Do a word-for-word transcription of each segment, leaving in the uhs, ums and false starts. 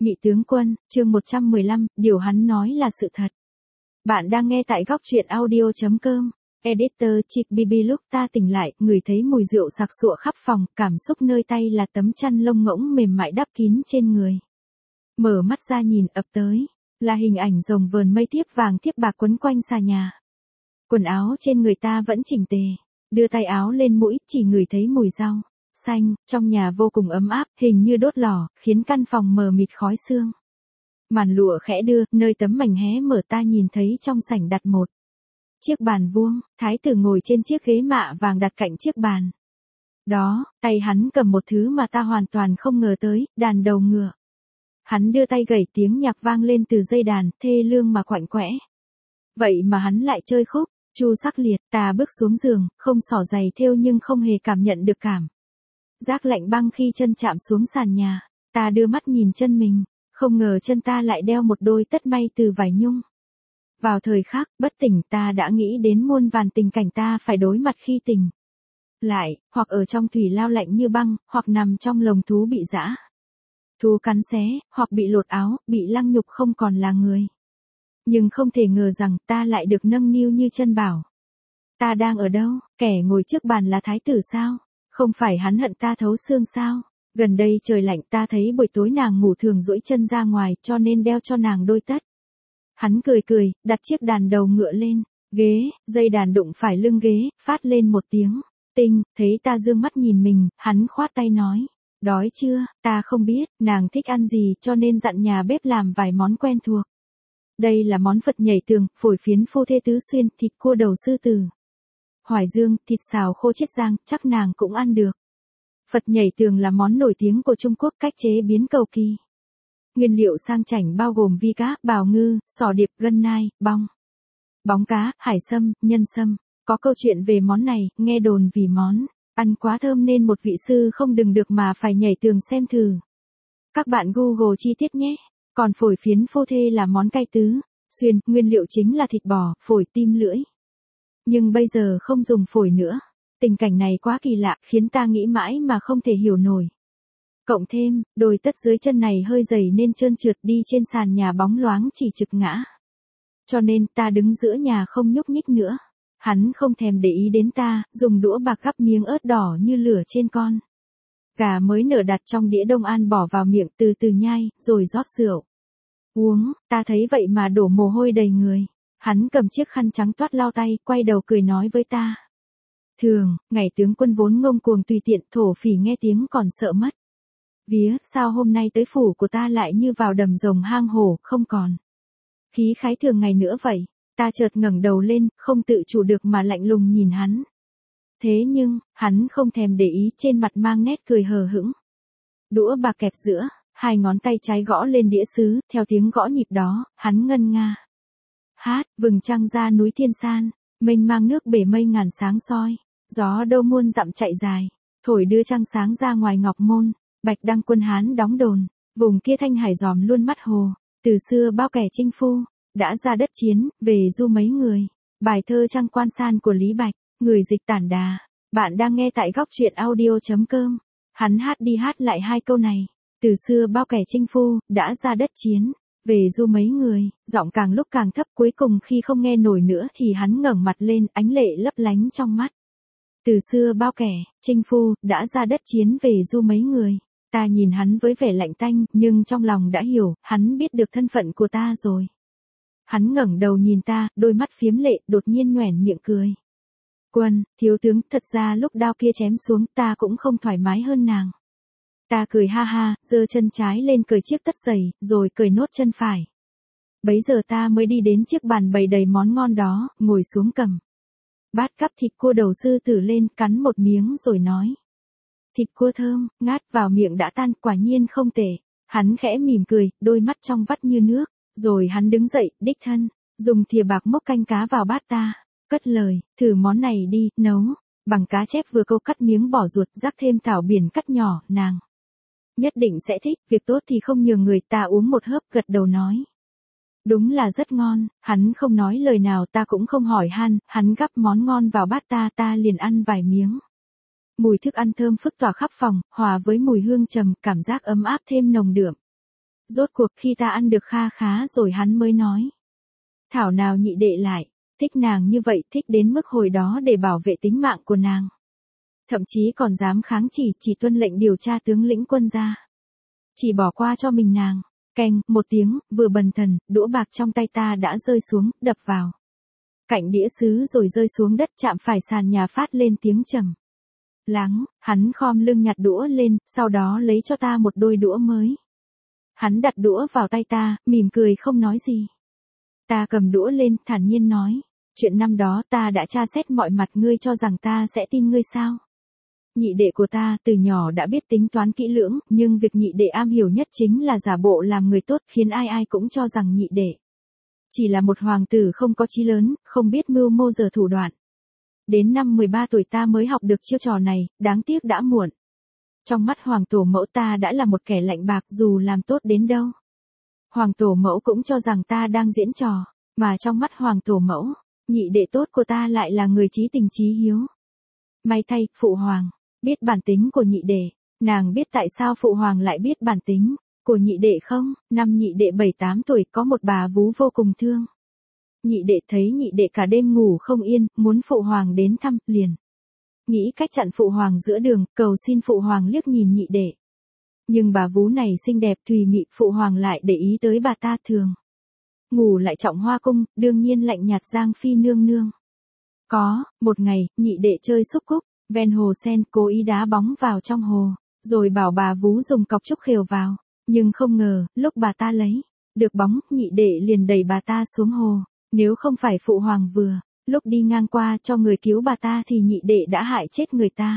Nhị tướng quân, chương một trăm mười lăm, điều hắn nói là sự thật. Bạn đang nghe tại góc truyện audio chấm com. Editor Chick Bibi. Lúc ta tỉnh lại, ngửi thấy mùi rượu sặc sụa khắp phòng, cảm xúc nơi tay là tấm chăn lông ngỗng mềm mại đắp kín trên người. Mở mắt ra nhìn ập tới, là hình ảnh rồng vờn mây thiếp vàng thiếp bạc quấn quanh xà nhà. Quần áo trên người ta vẫn chỉnh tề, đưa tay áo lên mũi, chỉ ngửi thấy mùi rau xanh, trong nhà vô cùng ấm áp, hình như đốt lò, khiến căn phòng mờ mịt khói sương. Màn lụa khẽ đưa, nơi tấm mảnh hé mở ta nhìn thấy trong sảnh đặt một chiếc bàn vuông, thái tử ngồi trên chiếc ghế mạ vàng đặt cạnh chiếc bàn. Đó, tay hắn cầm một thứ mà ta hoàn toàn không ngờ tới, đàn đầu ngựa. Hắn đưa tay gảy, tiếng nhạc vang lên từ dây đàn, thê lương mà quạnh quẽ. Vậy mà hắn lại chơi khúc, Chu Sắc Liệt. Ta bước xuống giường, không xỏ giày thêu nhưng không hề cảm nhận được cảm giác lạnh băng khi chân chạm xuống sàn nhà. Ta đưa mắt nhìn chân mình, không ngờ chân ta lại đeo một đôi tất may từ vải nhung. Vào thời khắc bất tỉnh ta đã nghĩ đến muôn vàn tình cảnh ta phải đối mặt khi tỉnh lại, hoặc ở trong thủy lao lạnh như băng, hoặc nằm trong lồng thú bị giã thú cắn xé, hoặc bị lột áo, bị lăng nhục không còn là người. Nhưng không thể ngờ rằng ta lại được nâng niu như chân bảo. Ta đang ở đâu? Kẻ ngồi trước bàn là thái tử sao? Không phải hắn hận ta thấu xương sao? Gần đây trời lạnh, ta thấy buổi tối nàng ngủ thường duỗi chân ra ngoài, cho nên đeo cho nàng đôi tất. Hắn cười cười, đặt chiếc đàn đầu ngựa lên ghế, dây đàn đụng phải lưng ghế, phát lên một tiếng tinh. Thấy ta dương mắt nhìn mình, hắn khoát tay nói, đói chưa? Ta không biết nàng thích ăn gì, cho nên dặn nhà bếp làm vài món quen thuộc. Đây là món Phật nhảy tường, phổi phiến phu thê tứ xuyên, thịt cua đầu sư tử Hoài Dương, thịt xào khô Chiết Giang, chắc nàng cũng ăn được. Phật nhảy tường là món nổi tiếng của Trung Quốc, cách chế biến cầu kỳ. Nguyên liệu sang chảnh bao gồm vi cá, bào ngư, sò điệp, gân nai, bong bóng cá, hải sâm, nhân sâm. Có câu chuyện về món này, nghe đồn vì món ăn quá thơm nên một vị sư không đừng được mà phải nhảy tường xem thử. Các bạn Google chi tiết nhé. Còn phổi phiến phu thê là món cay tứ xuyên, nguyên liệu chính là thịt bò, phổi, tim, lưỡi. Nhưng bây giờ không dùng phổi nữa. Tình cảnh này quá kỳ lạ, khiến ta nghĩ mãi mà không thể hiểu nổi. Cộng thêm, đôi tất dưới chân này hơi dày nên trơn trượt, đi trên sàn nhà bóng loáng chỉ trực ngã. Cho nên ta đứng giữa nhà không nhúc nhích nữa. Hắn không thèm để ý đến ta, dùng đũa bạc gắp miếng ớt đỏ như lửa trên con gà mới nở đặt trong đĩa Đông An bỏ vào miệng, từ từ nhai, rồi rót rượu uống. Ta thấy vậy mà đổ mồ hôi đầy người. Hắn cầm chiếc khăn trắng toát lau tay, quay đầu cười nói với ta. Thường, ngày tướng quân vốn ngông cuồng tùy tiện, thổ phỉ nghe tiếng còn sợ mất vía, sao hôm nay tới phủ của ta lại như vào đầm rồng hang hổ, không còn khí khái thường ngày nữa vậy? Ta chợt ngẩng đầu lên, không tự chủ được mà lạnh lùng nhìn hắn. Thế nhưng, hắn không thèm để ý, trên mặt mang nét cười hờ hững. Đũa bạc kẹp giữa, hai ngón tay trái gõ lên đĩa sứ, theo tiếng gõ nhịp đó, hắn ngân nga hát, vầng trăng ra núi Thiên San, mênh mang nước bể mây ngàn sáng soi, gió đâu muôn dặm chạy dài, thổi đưa trăng sáng ra ngoài Ngọc Môn, Bạch Đăng quân Hán đóng đồn, vùng kia Thanh Hải dòm luôn mắt hồ, từ xưa bao kẻ chinh phu, đã ra đất chiến, về du mấy người. Bài thơ Trăng Quan San của Lý Bạch, người dịch Tản Đà. Bạn đang nghe tại góc truyện audio chấm com. Hắn hát đi hát lại hai câu này, từ xưa bao kẻ chinh phu, đã ra đất chiến, về du mấy người, giọng càng lúc càng thấp, cuối cùng khi không nghe nổi nữa thì hắn ngẩng mặt lên, ánh lệ lấp lánh trong mắt. Từ xưa bao kẻ chinh phu, đã ra đất chiến, về du mấy người. Ta nhìn hắn với vẻ lạnh tanh, nhưng trong lòng đã hiểu, hắn biết được thân phận của ta rồi. Hắn ngẩng đầu nhìn ta, đôi mắt phiếm lệ, đột nhiên nhoẻn miệng cười. Quân, thiếu tướng, thật ra lúc đao kia chém xuống, ta cũng không thoải mái hơn nàng. Ta cười ha ha, giơ chân trái lên cởi chiếc tất giày, rồi cởi nốt chân phải. Bấy giờ ta mới đi đến chiếc bàn bày đầy món ngon đó, ngồi xuống cầm bát cắp thịt cua đầu sư tử lên, cắn một miếng rồi nói. Thịt cua thơm, ngát vào miệng đã tan, quả nhiên không tệ. Hắn khẽ mỉm cười, đôi mắt trong vắt như nước. Rồi hắn đứng dậy, đích thân dùng thìa bạc múc canh cá vào bát ta, cất lời, thử món này đi, nấu bằng cá chép vừa câu, cắt miếng bỏ ruột, rắc thêm thảo biển cắt nhỏ, nàng nhất định sẽ thích. Việc tốt thì không nhường người. Ta uống một hớp, gật đầu nói. Đúng là rất ngon. Hắn không nói lời nào, ta cũng không hỏi han, hắn gắp món ngon vào bát ta, ta liền ăn vài miếng. Mùi thức ăn thơm phức tỏa khắp phòng, hòa với mùi hương trầm, cảm giác ấm áp thêm nồng đượm. Rốt cuộc khi ta ăn được kha khá rồi hắn mới nói. Thảo nào nhị đệ lại, thích nàng như vậy, thích đến mức hồi đó để bảo vệ tính mạng của nàng. Thậm chí còn dám kháng chỉ, chỉ tuân lệnh điều tra tướng lĩnh quân gia. Chỉ bỏ qua cho mình nàng. Keng, một tiếng, vừa bần thần, đũa bạc trong tay ta đã rơi xuống, đập vào cạnh đĩa sứ rồi rơi xuống đất chạm phải sàn nhà phát lên tiếng trầm lắng. Hắn khom lưng nhặt đũa lên, sau đó lấy cho ta một đôi đũa mới. Hắn đặt đũa vào tay ta, mỉm cười không nói gì. Ta cầm đũa lên, thản nhiên nói. Chuyện năm đó ta đã tra xét mọi mặt, ngươi cho rằng ta sẽ tin ngươi sao? Nhị đệ của ta từ nhỏ đã biết tính toán kỹ lưỡng, nhưng việc nhị đệ am hiểu nhất chính là giả bộ làm người tốt, khiến ai ai cũng cho rằng nhị đệ chỉ là một hoàng tử không có chí lớn, không biết mưu mô giờ thủ đoạn. Đến năm mười ba tuổi ta mới học được chiêu trò này, đáng tiếc đã muộn. Trong mắt hoàng tổ mẫu ta đã là một kẻ lạnh bạc dù làm tốt đến đâu. Hoàng tổ mẫu cũng cho rằng ta đang diễn trò, mà trong mắt hoàng tổ mẫu, nhị đệ tốt của ta lại là người chí tình chí hiếu. May thay, phụ hoàng biết bản tính của nhị đệ. Nàng biết tại sao phụ hoàng lại biết bản tính của nhị đệ không? Năm nhị đệ bảy tám tuổi có một bà vú vô cùng thương nhị đệ, thấy nhị đệ cả đêm ngủ không yên, muốn phụ hoàng đến thăm, liền nghĩ cách chặn phụ hoàng giữa đường, cầu xin phụ hoàng liếc nhìn nhị đệ. Nhưng bà vú này xinh đẹp thùy mị, phụ hoàng lại để ý tới bà ta thường ngủ lại trọng hoa cung, đương nhiên lạnh nhạt Giang phi nương nương. Có một ngày, nhị đệ chơi xúc cúc ven hồ sen, cố ý đá bóng vào trong hồ, rồi bảo bà vú dùng cọc trúc khều vào, nhưng không ngờ, lúc bà ta lấy được bóng, nhị đệ liền đẩy bà ta xuống hồ. Nếu không phải phụ hoàng vừa lúc đi ngang qua cho người cứu bà ta thì nhị đệ đã hại chết người ta.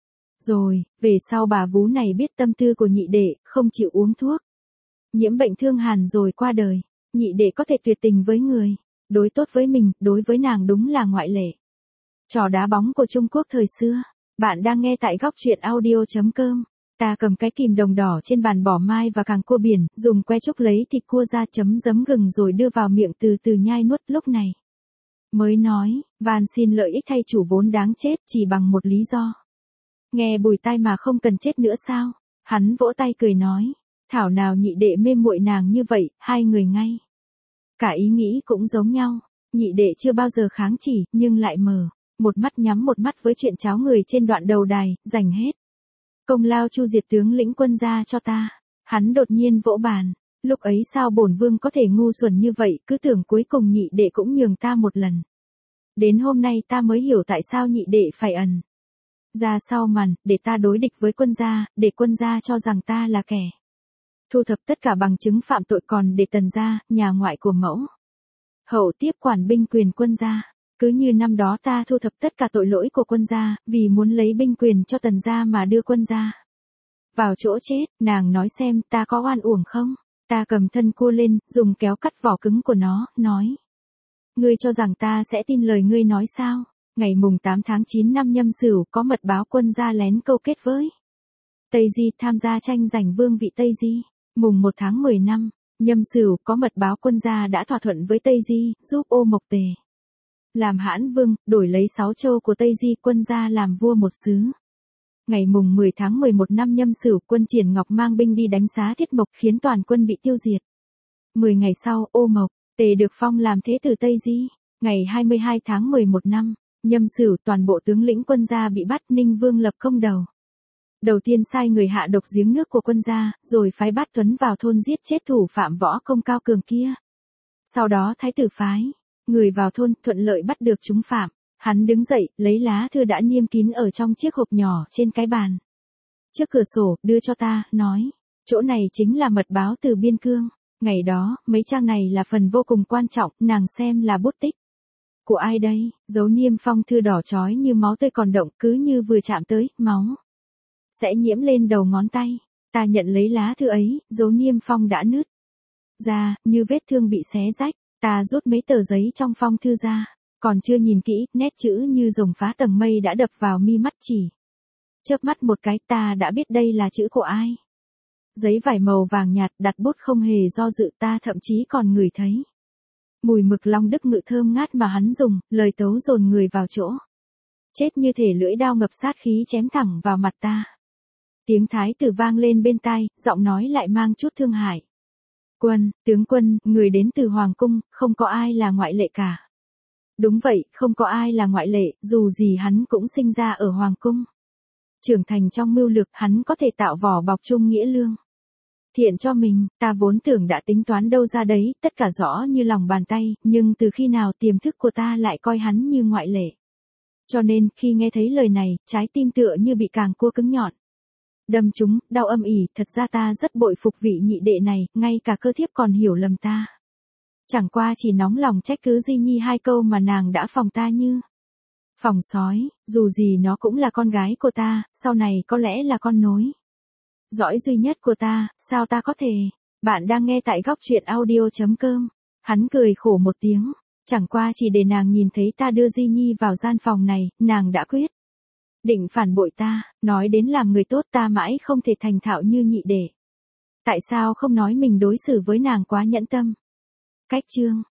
Rồi, về sau bà vú này biết tâm tư của nhị đệ, không chịu uống thuốc, nhiễm bệnh thương hàn rồi qua đời. Nhị đệ có thể tuyệt tình với người, đối tốt với mình, đối với nàng đúng là ngoại lệ. Trò đá bóng của Trung Quốc thời xưa. Bạn đang nghe tại góc truyện audio chấm com. Ta cầm cái kìm đồng đỏ trên bàn bỏ mai và càng cua biển, dùng que trúc lấy thịt cua ra chấm giấm gừng rồi đưa vào miệng từ từ nhai nuốt. Lúc này mới nói, van xin lợi ích thay chủ vốn đáng chết chỉ bằng một lý do. Nghe bùi tai mà không cần chết nữa sao? Hắn vỗ tay cười nói, thảo nào nhị đệ mê muội nàng như vậy, hai người ngay cả ý nghĩ cũng giống nhau. Nhị đệ chưa bao giờ kháng chỉ, nhưng lại mở một mắt nhắm một mắt với chuyện cháo người trên đoạn đầu đài, dành hết công lao chu diệt tướng lĩnh quân gia cho ta. Hắn đột nhiên vỗ bàn, lúc ấy sao bổn vương có thể ngu xuẩn như vậy, cứ tưởng cuối cùng nhị đệ cũng nhường ta một lần. Đến hôm nay ta mới hiểu tại sao nhị đệ phải ẩn ra sau màn, để ta đối địch với quân gia, để quân gia cho rằng ta là kẻ thu thập tất cả bằng chứng phạm tội, còn để tần gia, nhà ngoại của mẫu hậu tiếp quản binh quyền quân gia. Cứ như năm đó ta thu thập tất cả tội lỗi của quân gia, vì muốn lấy binh quyền cho tần gia mà đưa quân gia vào chỗ chết. Nàng nói xem ta có oan uổng không? Ta cầm thân cua lên, dùng kéo cắt vỏ cứng của nó, nói. Ngươi cho rằng ta sẽ tin lời ngươi nói sao? Ngày mùng tám tháng chín năm Nhâm Sửu có mật báo quân gia lén câu kết với Tây Di tham gia tranh giành vương vị Tây Di. Mùng một tháng mười năm Nhâm Sửu có mật báo quân gia đã thỏa thuận với Tây Di, giúp Ô Mộc Tề làm hãn vương, đổi lấy sáu châu của Tây Di, quân gia làm vua một xứ. Ngày mùng mười tháng mười một năm Nhâm Sửu, quân Triển Ngọc mang binh đi đánh Xá Thiết Mộc, khiến toàn quân bị tiêu diệt. Mười ngày sau, Ô Mộc Tề được phong làm thế tử Tây Di. Ngày hai mươi hai tháng mười một năm Nhâm Sửu, toàn bộ tướng lĩnh quân gia bị bắt, Ninh Vương lập công đầu. Đầu tiên sai người hạ độc giếng nước của quân gia, rồi phái Bát Tuấn vào thôn giết chết thủ phạm võ công cao cường kia. Sau đó thái tử phái người vào thôn, thuận lợi bắt được chúng phạm. Hắn đứng dậy, lấy lá thư đã niêm kín ở trong chiếc hộp nhỏ trên cái bàn trước cửa sổ, đưa cho ta, nói, chỗ này chính là mật báo từ biên cương. Ngày đó, mấy trang này là phần vô cùng quan trọng, nàng xem là bút tích của ai đây? Dấu niêm phong thư đỏ chói như máu tươi còn động, cứ như vừa chạm tới, máu sẽ nhiễm lên đầu ngón tay. Ta nhận lấy lá thư ấy, dấu niêm phong đã nứt ra, như vết thương bị xé rách. Ta rút mấy tờ giấy trong phong thư ra, còn chưa nhìn kỹ, nét chữ như rồng phá tầng mây đã đập vào mi mắt, chỉ chớp mắt một cái ta đã biết đây là chữ của ai. Giấy vải màu vàng nhạt, đặt bút không hề do dự, ta thậm chí còn ngửi thấy mùi mực long đức ngự thơm ngát mà hắn dùng, lời tấu dồn người vào chỗ chết như thể lưỡi đao ngập sát khí chém thẳng vào mặt ta. Tiếng thái tử vang lên bên tai, giọng nói lại mang chút thương hại. Quân, tướng quân, người đến từ Hoàng cung, không có ai là ngoại lệ cả. Đúng vậy, không có ai là ngoại lệ, dù gì hắn cũng sinh ra ở Hoàng cung. Trưởng thành trong mưu lược, hắn có thể tạo vỏ bọc trung nghĩa lương. Thiện cho mình, ta vốn tưởng đã tính toán đâu ra đấy, tất cả rõ như lòng bàn tay, nhưng từ khi nào tiềm thức của ta lại coi hắn như ngoại lệ. Cho nên, khi nghe thấy lời này, trái tim tựa như bị càng cua cứng nhọn. Đâm chúng, đau âm ỉ, thật ra ta rất bội phục vị nhị đệ này, ngay cả cơ thiếp còn hiểu lầm ta. Chẳng qua chỉ nóng lòng trách cứ Di Nhi hai câu mà nàng đã phòng ta như phòng sói, dù gì nó cũng là con gái của ta, sau này có lẽ là con nối dõi duy nhất của ta, sao ta có thể. Bạn đang nghe tại góc truyện audio.com. Hắn cười khổ một tiếng, chẳng qua chỉ để nàng nhìn thấy ta đưa Di Nhi vào gian phòng này, nàng đã quyết định phản bội ta, nói đến làm người tốt ta mãi không thể thành thạo như nhị đệ. Tại sao không nói mình đối xử với nàng quá nhẫn tâm? Cách chương